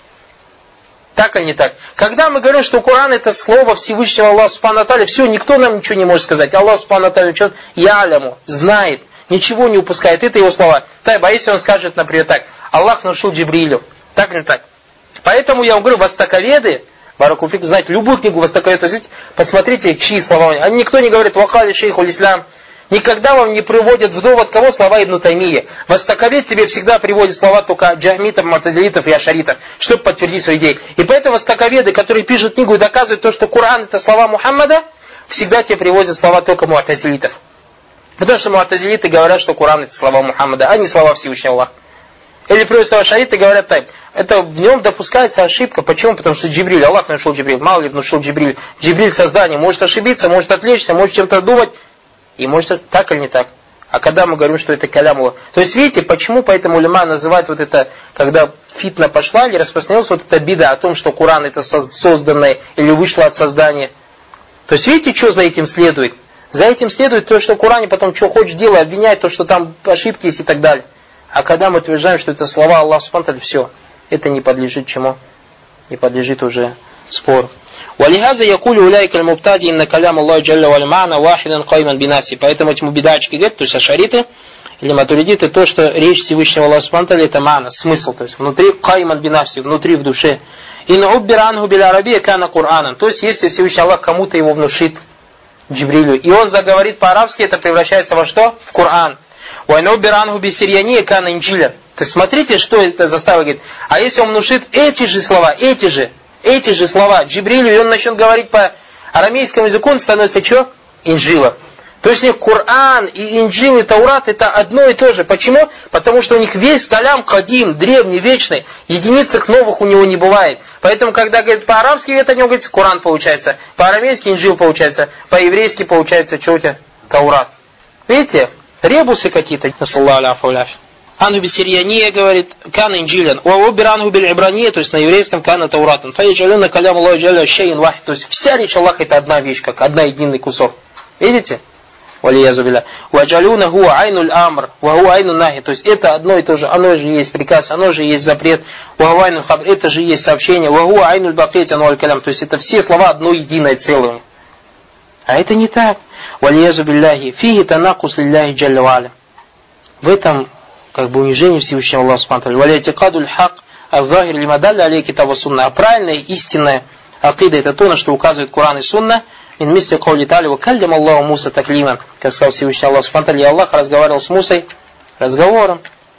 Speaker 1: Так или не так? Когда мы говорим, что Коран это слово Всевышнего Аллаха Субхану ва Тааля, все, никто нам ничего не может сказать. Аллах Субхану ва Тааля что? Яляму, знает, ничего не упускает. Это его слова. Так, а если он скажет, например, так, Аллах внушил Джибрилю, так или не так? Поэтому я вам говорю, востоковеды, баракуфик, знаете, любую книгу востоковедов, посмотрите, чьи слова. Они никто не говорит, вакали шейхуль ислам. Никогда вам не приводят в довод кого слова Ибн Таймия. Востоковед тебе всегда приводит слова только джахмитов, му'тазилитов и ашаритов, чтобы подтвердить свою идею. И поэтому востоковеды, которые пишут книгу и доказывают то, что Коран это слова Мухаммада, всегда тебе приводят слова только му'тазилитов. Потому что му'тазилиты говорят, что Коран это слова Мухаммада, а не слова Всевышнего Аллаха. Или приводят слова ашариты и говорят так, это в нем допускается ошибка. Почему? Потому что Джибриль, Аллах внушил Джибриль, мало ли внушил Джибриль. Джибриль создание, может ошибиться, может отвлечься, может чем-то думать. И может так или не так. А когда мы говорим, что это калям Аллах. То есть видите, почему поэтому улема называют вот это, когда фитна пошла или распространилась вот эта бида о том, что Коран это созданное или вышло от создания. То есть видите, что за этим следует? За этим следует то, что в Коране потом что хочешь делай, обвиняет то, что там ошибки есть и так далее. А когда мы утверждаем, что это слова Аллаха Субхану ва Тааля, все, это не подлежит чему? Не подлежит уже спору. وَلِهَذَا يَقُولُ أُولَٰئِكَ الْمُبْتَدِئِينَ إِنَّ كَلَامَ اللَّهِ جَلَّ وَعَلَا مَعْنَى وَاحِدًا قَيِّمًا بِنَاسِ. Поэтому эти мубидачки говорят, то есть ашариты, или матуридиты, то, что речь Всевышнего Аллаха Субхану ва Тааля, это мана, смысл, то есть внутри, кайман бинафси, внутри, в душе. Ин уббиранху бил арабия кана Кур'аном. То есть, если Всевышний Аллах кому-то его внушит, Джибрилю, и он заговорит по-арабски, это превращается во что? В Коран. Уайн уббиранху би сирияния кана инджиля. То есть, смотрите, что это заставило, говорит. А если он внушит эти же слова, эти же, эти же слова Джибрилю, и он начнет говорить по арамейскому языку, он становится что? Инджила. То есть у них Коран и Инджил и Таурат это одно и то же. Почему? Потому что у них весь калям кадим, древний, вечный, единиц новых у него не бывает. Поэтому, когда говорит по-арабски, это у него говорится Коран получается, по-арамейски Инджил получается, по-еврейски получается, что у тебя? Таурат. Видите? Ребусы какие-то. Анху бисирияния говорит, кана инджилян. Уабир анху биль-ибрания, то есть на еврейском кана Тауратан. Фаиджалюна калям Аллаху джалля шейн вахид. То есть вся речь Аллаха это одна вещь, как одна единый кусок. Видите? Валиязубилля. Ваджалюна хуа айнуль амр, вахуа айнуль нахи. То есть это одно и то же. Оно же есть приказ, оно же есть запрет. Вахуа айнуль хабр, это же есть сообщение. Вахуа айнуль бакет ануаль калям. То есть это все слова одно единое целое. А это не так. Валиязубилляхи. Фиги танакус лилляхи джалля ва'аля. В этом как бы унижение Всевышнего Аллаха Субхану ва Тааля. Валиятикадуль хак ал-захир лимадалля алей китаба сунна. А правильная, истинная акида это то, на что указывает Коран и Сунна. Мин мисли каули та'аля ва каллям Аллаху Муса таклима. Как сказал Всевышний Аллах Субхану ва Тааля, Аллах разговаривал с Мусой разговором.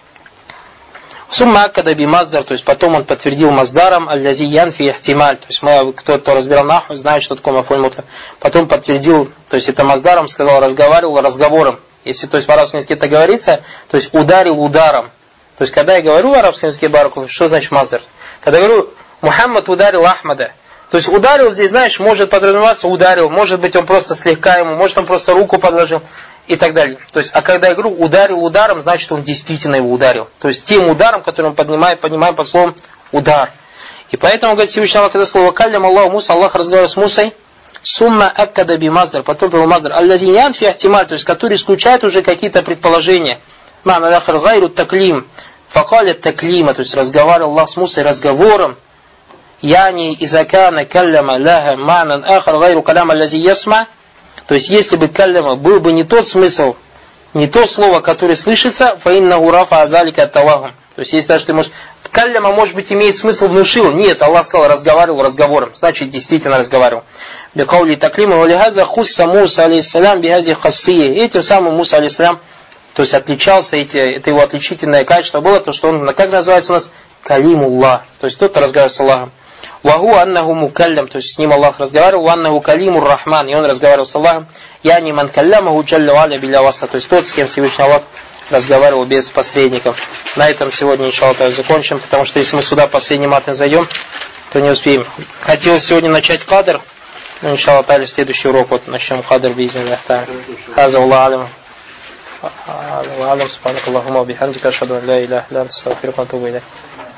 Speaker 1: Сумма аккада би маздар, то есть потом он подтвердил маздаром аль-лази янфи ихтималь. То есть мы, кто, кто разбирал наху, знает, что такое мафуль мутлак. Потом подтвердил, то есть это маздаром сказал, разговаривал разговором. Если то есть в арабском языке это говорится, то есть ударил ударом. То есть когда я говорю в арабском языке бараку, что значит маздар? Когда я говорю Мухаммад ударил Ахмада. То есть ударил здесь, знаешь, может подразумеваться ударил, может быть он просто слегка ему, может он просто руку подложил и так далее. То есть, а когда я говорю ударил ударом, значит он действительно его ударил. То есть тем ударом, который он поднимает, поднимаем под словом удар. И поэтому, говорит Всевышний Аллах, когда сказал «Вакаллям Аллаху Муса», Аллах разговаривал с Мусой, «Сумма аккада би маздар», потом привел маздар, «Аллази янфи ахтималь», то есть который исключает уже какие-то предположения. «Мана лахар гайру таклим», «Факаля таклима», то есть разговаривал Аллах с Мусой разговором. «Яни изакана калляма лаха манан ахар гайру каляма аллази ясма». То есть, если бы калляма был бы не тот смысл, не то слово, которое слышится, фаиннаху рафа азалика аттавахум. То есть, если даже ты можешь... Калляма, может быть, имеет смысл внушил. Нет, Аллах сказал, разговаривал разговором. Значит, действительно разговаривал. Бикаули таклима валихаза хусса Муса алейхиссалям бихази хассии. Этим самым Муса алейхиссалям, то есть, отличался, эти, это его отличительное качество было, то, что он, как называется у нас? Калимуллах. То есть, тот, кто разговаривает с Аллахом. Ваху аннаху мукаллям, то есть с ним Аллах разговаривал, аннаху калимур рахман, и он разговаривал с Аллахом, я не ман каллямаху джалля ва'аля биля васта, то есть тот, с кем Всевышний Аллах разговаривал без посредников. На этом сегодня, иншаллах, закончим, потому что если мы сюда последний матн зайдем, то не успеем. Хотелось сегодня начать кадр, но, иншаллах, следующий урок, вот начнем кадр бизниллах та'аля. Хаза Аллах алям. Алям, субханак Аллахума бихамдика, ашхаду ан ла иляха илля анта, астагфирука ва атубу илейк.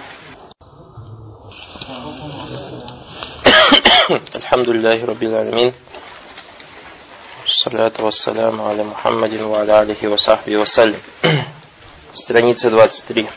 Speaker 1: Альхамдулиллахи раббил алямин. Саллату вассаляму аля Мухаммадин ва аля алихи ва сахбихи ва саллям. Страница двадцать три.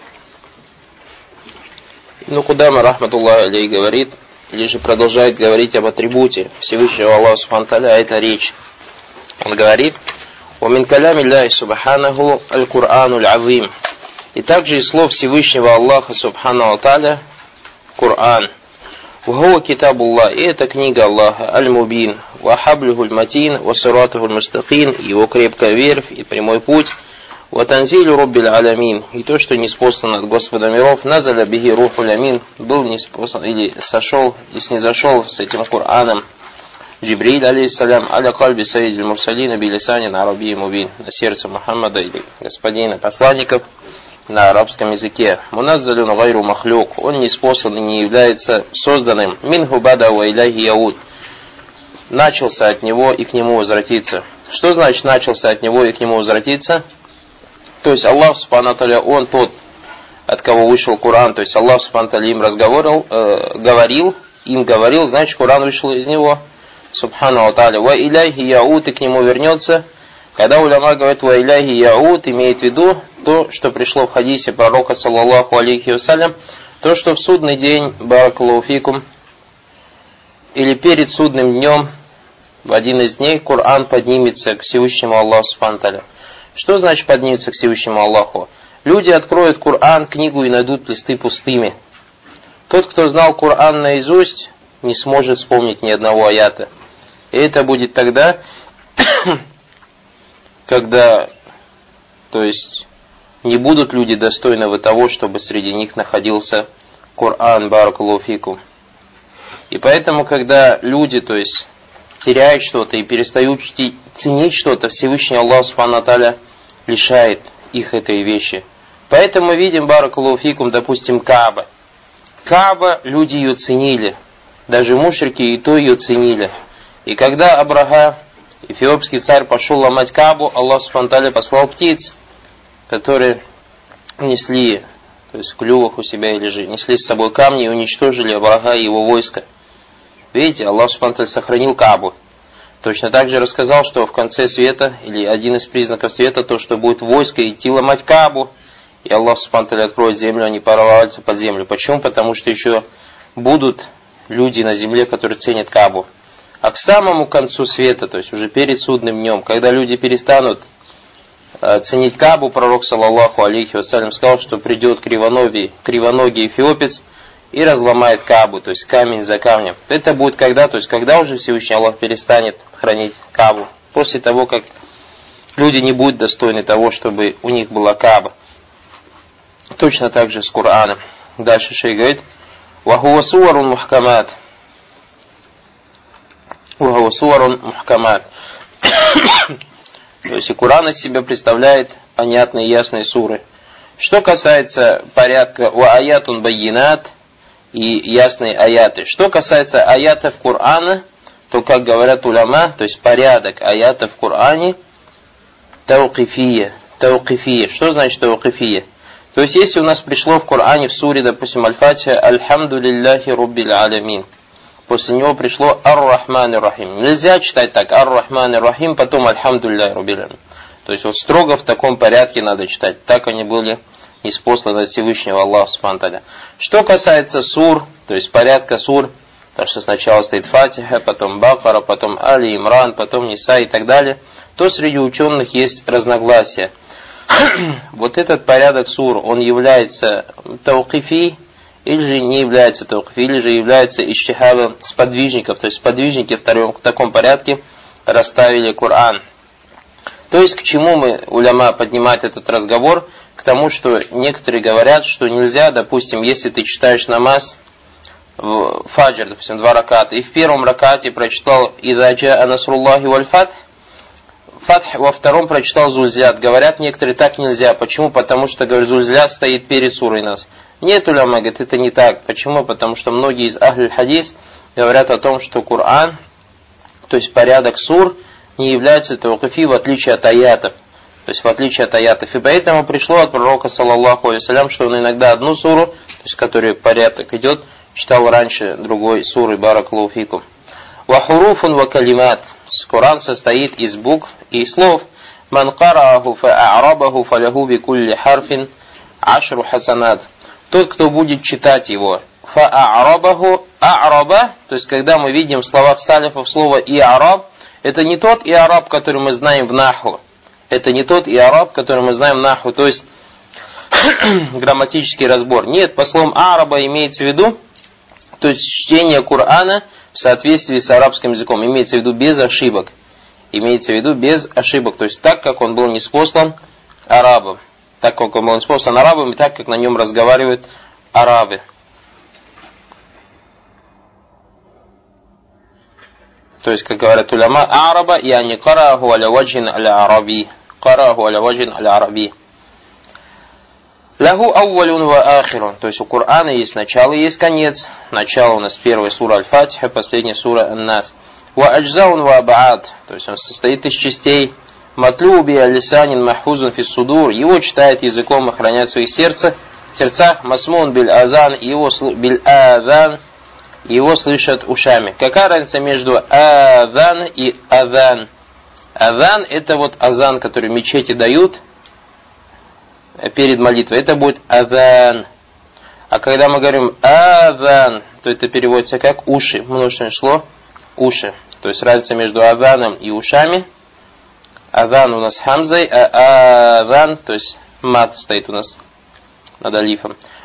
Speaker 1: Ибн Кудама, рахматуллахи алейхи, говорит, или же продолжает говорить об атрибуте Всевышнего Аллаха Субхану ва Тааля, а это речь. Он говорит, «Ва мин калями Аллахи Субханаху аль-Кур'ану аль-Азим». И также из слов Всевышнего Аллаха Субхану ва Тааля Кур'ан. «Вахуа китабуллах», и это книга Аллаха, аль-Мубин, «Вахаблюху аль-Матин, вассиратуху аль-Мустакин», его крепкая верфь и прямой путь, «Ватанзилю Раббил алямин», и то, что ниспослано от Господа миров, «Назаля бихи руху алямин», был ниспослан, или сошел, и снизошел с этим Кораном, Джибриль, алейхиссалям, аля кальби саидиль мурсалина билисанин арабии мубин, на сердце Мухаммада или господина посланников, на арабском языке. Муназзалюн гайру махлюк, он ниспослан и не является созданным. Минху бада ва иляхи яуд, начался от него и к нему возвратиться. Что значит начался от него и к нему возвратиться? То есть Аллах Субхану ва Тааля, он тот, от кого вышел Коран, то есть Аллах Субхану ва Тааля им разговаривал, э, говорил, им говорил, значит Коран вышел из него. Субхану ва Тааля. Ва иляхи яуд, и к нему вернется. Когда уляма говорит «Ва иляхи яуд», имеет в виду то, что пришло в хадисе пророка, саллаллаху алейхи вассалям, то, что в судный день, баракаллаху фикум, или перед судным днем, в один из дней, Коран поднимется к Всевышнему Аллаху Субхану ва Тааля. Что значит поднимется к Всевышнему Аллаху? Люди откроют Коран, книгу и найдут листы пустыми. Тот, кто знал Коран наизусть, не сможет вспомнить ни одного аята. И это будет тогда, когда, то есть, не будут люди достойны того, чтобы среди них находился Коран, баракаллаху фикум. И поэтому, когда люди, то есть, теряют что-то и перестают ценить что-то, Всевышний Аллах Субхану ва Тааля лишает их этой вещи. Поэтому мы видим, баракаллаху фикум, допустим, Кааба. Кааба, люди ее ценили. Даже мушрики и то ее ценили. И когда Абраха, эфиопский царь, пошел ломать Каабу, Аллах Субхану ва Тааля послал птиц, которые несли, то есть в клювах у себя или же несли с собой камни и уничтожили Абраха и его войско. Видите, Аллах Субхану ва Тааля сохранил Каабу. Точно так же рассказал, что в конце света, или один из признаков света, то, что будет войско идти ломать Каабу, и Аллах Субхану ва Тааля откроет землю, они провалятся под землю. Почему? Потому что еще будут люди на земле, которые ценят Каабу. А к самому концу света, то есть уже перед судным днем, когда люди перестанут э, ценить Каабу, пророк, саллаллаху алейхи вассалям, сказал, что придет кривоногий, кривоногий эфиопец и разломает Каабу, то есть камень за камнем. Это будет когда? То есть когда уже Всевышний Аллах перестанет хранить Каабу? После того, как люди не будут достойны того, чтобы у них была Кааба. Точно так же с Кораном. Дальше шейх говорит: «Вахуа суарун мухкамат». «Вахуа суарун мухкамат». То есть и Коран из себя представляет понятные и ясные суры. Что касается порядка «Ва аятун байинат» и ясные аяты. Что касается аятов Корана, то, как говорят уляма, то есть порядок аятов в Коране, таукифия. Таукифия. Что значит таукифия? То есть, если у нас пришло в Коране в суре, допустим, Аль-Фатиха, «Альхамду лилляхи руббил алямин», после него пришло «Ар-Рахман ар-Рахим». Нельзя читать так «Ар-Рахман ар-Рахим», потом «Альхамду лилляхи руббил алямин». То есть, вот строго в таком порядке надо читать. Так они были ниспосланы от Всевышнего Аллаха Субхану ва Тааля. Что касается сур, то есть порядка сур, то, что сначала стоит Фатиха, потом Бакара, потом Али Имран, потом Ниса и так далее, то среди ученых есть разногласия. Вот этот порядок сур, он является таукифи, или же не является таукифи, или же является иштихадом сподвижников, то есть сподвижники в, втором, в таком порядке расставили Коран. То есть к чему мы, уляма, поднимать этот разговор? К тому, что некоторые говорят, что нельзя, допустим, если ты читаешь намаз, в фаджр, допустим, два раката, и в первом ракате прочитал «Идза джаа насруллахи валь фатх», Фатх, во втором прочитал Зульзилят. Говорят некоторые, так нельзя. Почему? Потому что, говорят, Зульзилят стоит перед сурой нас. Нет, уляма, говорит, это не так. Почему? Потому что многие из ахль хадис говорят о том, что Коран, то есть порядок сур, не является таукифи, в отличие от аятов. То есть в отличие от аятов. И поэтому пришло от пророка, саллаллаху алейхи вассалям, что он иногда одну суру, то есть в которой порядок идет, читал раньше другой суры, баракаллаху фикум. «Вахуруфун ва калимат». Коран состоит из букв и слов. «Ман карааху фа'арабаху фаляху бикулли харфин ашру хасанат». Тот, кто будет читать его. «Фа'арабаху» «а'раба», то есть когда мы видим в словах салифов слово «и'араб», это не тот «и'араб», который мы знаем в наху. Это не тот «и'араб», который мы знаем в наху, то есть грамматический разбор. Нет, по словам «а'раба» имеется в виду, то есть чтение Корана в соответствии с арабским языком. Имеется в виду без ошибок. Имеется в виду без ошибок. То есть так, как он был ниспослан арабам. Так, как он был ниспослан арабам, и так, как на нем разговаривают арабы. То есть, как говорят уляма, араба, яни караху аля ваджин аля араби. Караху аля ваджин аля араби. Лаху аувалюн ва ахирун. То есть у Корана есть начало и есть конец. Начало у нас первая сура Аль-Фатиха, последняя сура Ан-Нас. Ва аджзаун ва абаад. То есть он состоит из частей. Матлуби алисанин махфузун фис судур. Его читает языком, охраняет в своих сердцах. сердцах. Масмун биль азан. Его биль адан. Его слышат ушами. Какая разница между адан и адан? Адан это вот азан, который мечети дают перед молитвой, это будет адан. А когда мы говорим адан, то это переводится как уши, множественное число уши. То есть разница между аданом и ушами. Адан у нас хамзой, а аван, то есть мат стоит у нас над алифом.